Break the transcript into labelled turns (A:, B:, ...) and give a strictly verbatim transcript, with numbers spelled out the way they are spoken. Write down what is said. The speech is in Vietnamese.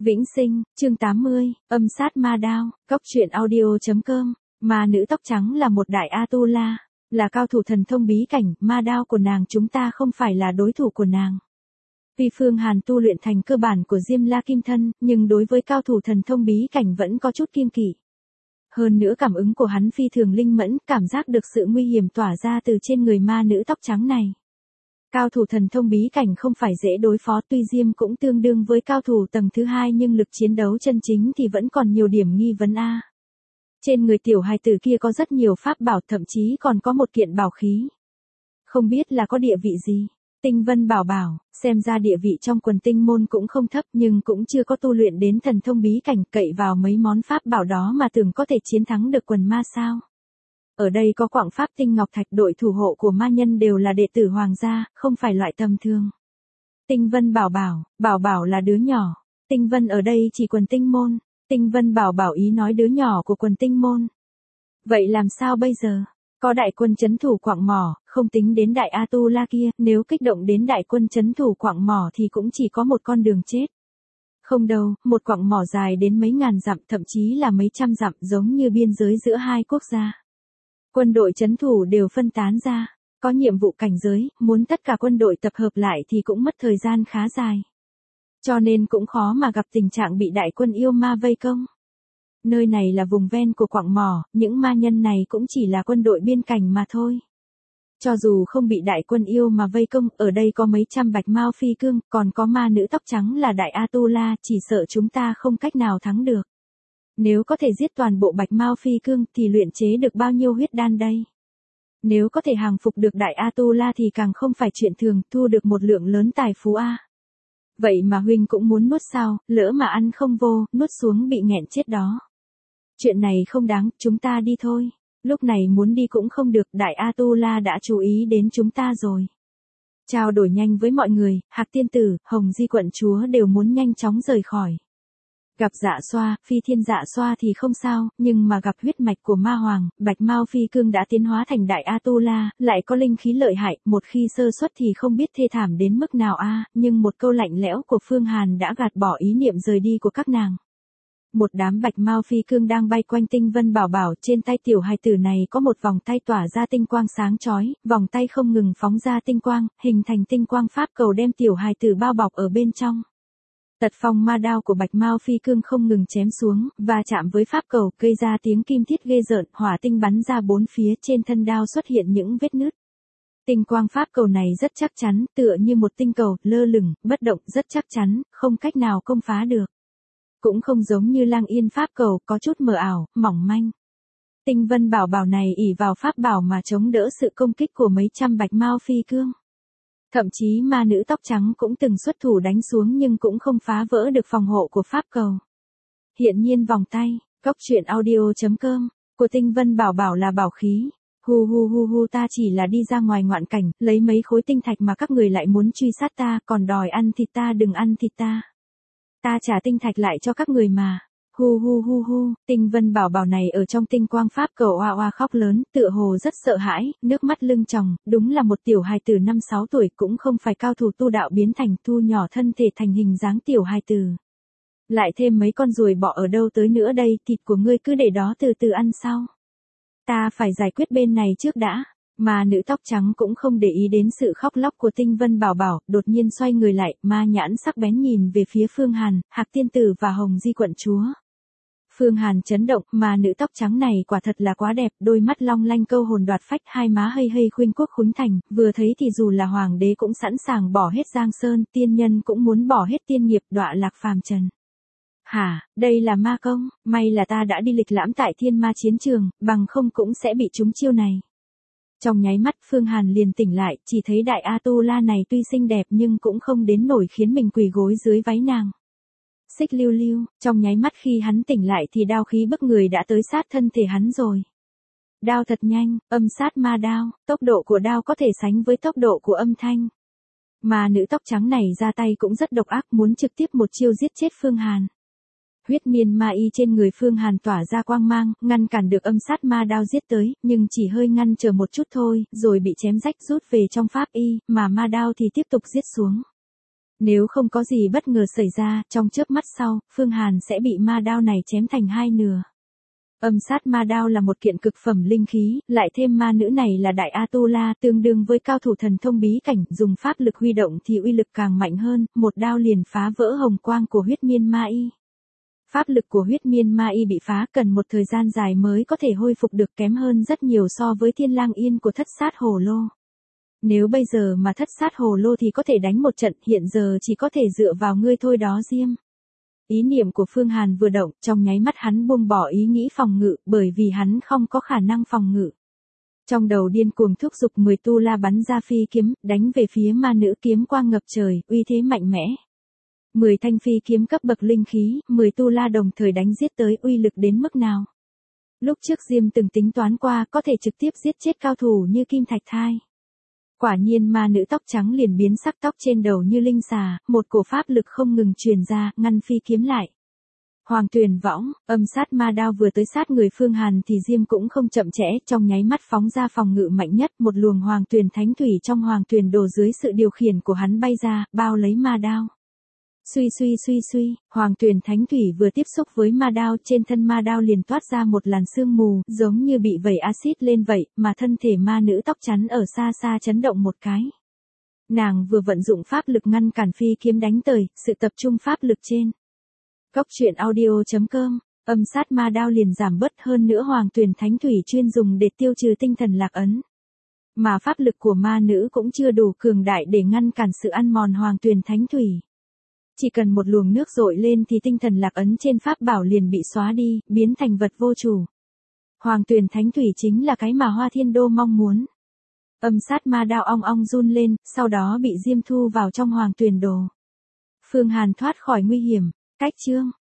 A: Vĩnh Sinh, chương tám mươi, âm sát ma đao, cóc truyện audio.com, ma nữ tóc trắng là một đại Atula, là cao thủ thần thông bí cảnh, ma đao của nàng chúng ta không phải là đối thủ của nàng. Tuy Phương Hàn tu luyện thành cơ bản của Diêm La Kim Thân, nhưng đối với cao thủ thần thông bí cảnh vẫn có chút kiêng kỵ. Hơn nữa cảm ứng của hắn phi thường linh mẫn, cảm giác được sự nguy hiểm tỏa ra từ trên người ma nữ tóc trắng này. Cao thủ thần thông bí cảnh không phải dễ đối phó, tuy Diêm cũng tương đương với cao thủ tầng thứ hai nhưng lực chiến đấu chân chính thì vẫn còn nhiều điểm nghi vấn a. Trên người tiểu hài tử kia có rất nhiều pháp bảo, thậm chí còn có một kiện bảo khí. Không biết là có địa vị gì. Tinh Vân bảo bảo, xem ra địa vị trong quần tinh môn cũng không thấp nhưng cũng chưa có tu luyện đến thần thông bí cảnh, cậy vào mấy món pháp bảo đó mà tưởng có thể chiến thắng được quần ma sao. Ở đây có quặng pháp tinh ngọc thạch, đội thủ hộ của ma nhân đều là đệ tử hoàng gia, không phải loại tầm thường. Tinh Vân bảo bảo, bảo bảo là đứa nhỏ. Tinh Vân ở đây chỉ quần tinh môn. Tinh Vân bảo bảo ý nói đứa nhỏ của quần tinh môn. Vậy làm sao bây giờ? Có đại quân trấn thủ quặng mỏ, không tính đến đại Atula kia, nếu kích động đến đại quân trấn thủ quặng mỏ thì cũng chỉ có một con đường chết. Không đâu, một quặng mỏ dài đến mấy ngàn dặm, thậm chí là mấy trăm dặm, giống như biên giới giữa hai quốc gia. Quân đội trấn thủ đều phân tán ra, có nhiệm vụ cảnh giới, muốn tất cả quân đội tập hợp lại thì cũng mất thời gian khá dài. Cho nên cũng khó mà gặp tình trạng bị đại quân yêu ma vây công. Nơi này là vùng ven của quặng mỏ, những ma nhân này cũng chỉ là quân đội biên cảnh mà thôi. Cho dù không bị đại quân yêu mà vây công, ở đây có mấy trăm bạch mao phi cương, còn có ma nữ tóc trắng là đại Atula, chỉ sợ chúng ta không cách nào thắng được. Nếu có thể giết toàn bộ bạch mao phi cương thì luyện chế được bao nhiêu huyết đan đây? Nếu có thể hàng phục được đại Atula thì càng không phải chuyện thường, thu được một lượng lớn tài phú a. Vậy mà huynh cũng muốn nuốt sao, lỡ mà ăn không vô, nuốt xuống bị nghẹn chết đó. Chuyện này không đáng, chúng ta đi thôi. Lúc này muốn đi cũng không được, đại Atula đã chú ý đến chúng ta rồi. Trao đổi nhanh với mọi người, Hạc tiên tử, Hồng Di quận chúa đều muốn nhanh chóng rời khỏi. Gặp Dạ Xoa, Phi Thiên Dạ Xoa thì không sao, nhưng mà gặp huyết mạch của ma hoàng, bạch mao phi cương đã tiến hóa thành đại Atula, lại có linh khí lợi hại, một khi sơ suất thì không biết thê thảm đến mức nào a. Nhưng một câu lạnh lẽo của Phương Hàn đã gạt bỏ ý niệm rời đi của các nàng. Một đám bạch mao phi cương đang bay quanh Tinh Vân bảo bảo, trên tay tiểu hài tử này có một vòng tay tỏa ra tinh quang sáng chói, vòng tay không ngừng phóng ra tinh quang, hình thành tinh quang pháp cầu đem tiểu hài tử bao bọc ở bên trong. Tật phong ma đao của bạch mao phi cương không ngừng chém xuống, và chạm với pháp cầu, gây ra tiếng kim thiết ghê rợn, hỏa tinh bắn ra bốn phía, trên thân đao xuất hiện những vết nứt. Tinh quang pháp cầu này rất chắc chắn, tựa như một tinh cầu, lơ lửng, bất động, rất chắc chắn, không cách nào công phá được. Cũng không giống như Lang Yên pháp cầu, có chút mờ ảo, mỏng manh. Tinh Vân bảo bảo này ỷ vào pháp bảo mà chống đỡ sự công kích của mấy trăm bạch mao phi cương. Thậm chí ma nữ tóc trắng cũng từng xuất thủ đánh xuống nhưng cũng không phá vỡ được phòng hộ của pháp cầu. Hiện nhiên vòng tay, cóc truyện audio.com, của Tinh Vân bảo bảo là bảo khí. Hu hu hu hu, ta chỉ là đi ra ngoài ngoạn cảnh, lấy mấy khối tinh thạch mà các người lại muốn truy sát ta, còn đòi ăn thịt ta, đừng ăn thịt ta. Ta trả tinh thạch lại cho các người mà. Hu hu hu hu, Tinh Vân bảo bảo này ở trong tinh quang pháp cầu oa oa khóc lớn, tựa hồ rất sợ hãi, nước mắt lưng tròng, đúng là một tiểu hài tử năm sáu tuổi, cũng không phải cao thủ tu đạo biến thành, thu nhỏ thân thể thành hình dáng tiểu hài tử. Lại thêm mấy con ruồi bọ ở đâu tới nữa đây, thịt của ngươi cứ để đó từ từ ăn sau. Ta phải giải quyết bên này trước đã. Mà nữ tóc trắng cũng không để ý đến sự khóc lóc của Tinh Vân bảo bảo, đột nhiên xoay người lại, ma nhãn sắc bén nhìn về phía Phương Hàn, Hạc tiên tử và Hồng Di quận chúa. Phương Hàn chấn động, mà nữ tóc trắng này quả thật là quá đẹp, đôi mắt long lanh câu hồn đoạt phách, hai má hây hây khuynh quốc khuynh thành, vừa thấy thì dù là hoàng đế cũng sẵn sàng bỏ hết giang sơn, tiên nhân cũng muốn bỏ hết tiên nghiệp, đọa lạc phàm trần. Hả, đây là ma công, may là ta đã đi lịch lãm tại thiên ma chiến trường, bằng không cũng sẽ bị trúng chiêu này. Trong nháy mắt Phương Hàn liền tỉnh lại, chỉ thấy đại Atula này tuy xinh đẹp nhưng cũng không đến nổi khiến mình quỳ gối dưới váy nàng. Xích lưu lưu, trong nháy mắt khi hắn tỉnh lại thì đao khí bức người đã tới sát thân thể hắn rồi. Đao thật nhanh, âm sát ma đao, tốc độ của đao có thể sánh với tốc độ của âm thanh. Mà nữ tóc trắng này ra tay cũng rất độc ác, muốn trực tiếp một chiêu giết chết Phương Hàn. Huyết miên ma y trên người Phương Hàn tỏa ra quang mang, ngăn cản được âm sát ma đao giết tới, nhưng chỉ hơi ngăn chờ một chút thôi, rồi bị chém rách rút về trong pháp y, mà ma đao thì tiếp tục giết xuống. Nếu không có gì bất ngờ xảy ra, trong chớp mắt sau, Phương Hàn sẽ bị ma đao này chém thành hai nửa. Âm sát ma đao là một kiện cực phẩm linh khí, lại thêm ma nữ này là đại Atula, tương đương với cao thủ thần thông bí cảnh, dùng pháp lực huy động thì uy lực càng mạnh hơn, một đao liền phá vỡ hồng quang của huyết miên ma y. Pháp lực của huyết miên ma y bị phá cần một thời gian dài mới có thể hồi phục được, kém hơn rất nhiều so với thiên lang yên của thất sát hồ lô. Nếu bây giờ mà thất sát hồ lô thì có thể đánh một trận, hiện giờ chỉ có thể dựa vào ngươi thôi đó Diêm. Ý niệm của Phương Hàn vừa động, trong nháy mắt hắn buông bỏ ý nghĩ phòng ngự, bởi vì hắn không có khả năng phòng ngự. Trong đầu điên cuồng thúc giục mười tu la bắn ra phi kiếm, đánh về phía ma nữ, kiếm quang ngập trời, uy thế mạnh mẽ. mười thanh phi kiếm cấp bậc linh khí, mười tu la đồng thời đánh giết tới, uy lực đến mức nào? Lúc trước Diêm từng tính toán qua, có thể trực tiếp giết chết cao thủ như Kim Thạch Thai. Quả nhiên ma nữ tóc trắng liền biến sắc, tóc trên đầu như linh xà, một cổ pháp lực không ngừng truyền ra, ngăn phi kiếm lại. Hoàng Tuyền Võng, âm sát ma đao vừa tới sát người Phương Hàn thì Diêm cũng không chậm trễ, trong nháy mắt phóng ra phòng ngự mạnh nhất, một luồng Hoàng Tuyền Thánh Thủy trong Hoàng Tuyền đồ dưới sự điều khiển của hắn bay ra, bao lấy ma đao. Suy suy suy suy, Hoàng Tuyền Thánh Thủy vừa tiếp xúc với ma đao, trên thân ma đao liền toát ra một làn sương mù, giống như bị vẩy axit lên vậy, mà thân thể ma nữ tóc trắng ở xa xa chấn động một cái. Nàng vừa vận dụng pháp lực ngăn cản phi kiếm đánh tới, sự tập trung pháp lực trên. Cốc truyện audio chấm com, âm sát ma đao liền giảm bớt, hơn nữa Hoàng Tuyền Thánh Thủy chuyên dùng để tiêu trừ tinh thần lạc ấn. Mà pháp lực của ma nữ cũng chưa đủ cường đại để ngăn cản sự ăn mòn Hoàng Tuyền Thánh Thủy. Chỉ cần một luồng nước dội lên thì tinh thần lạc ấn trên pháp bảo liền bị xóa đi, biến thành vật vô chủ. Hoàng Tuyền Thánh Thủy chính là cái mà Hoa Thiên Đô mong muốn. Âm sát ma đao ong ong run lên, sau đó bị Diêm thu vào trong Hoàng Tuyền đồ. Phương Hàn thoát khỏi nguy hiểm, cách chương.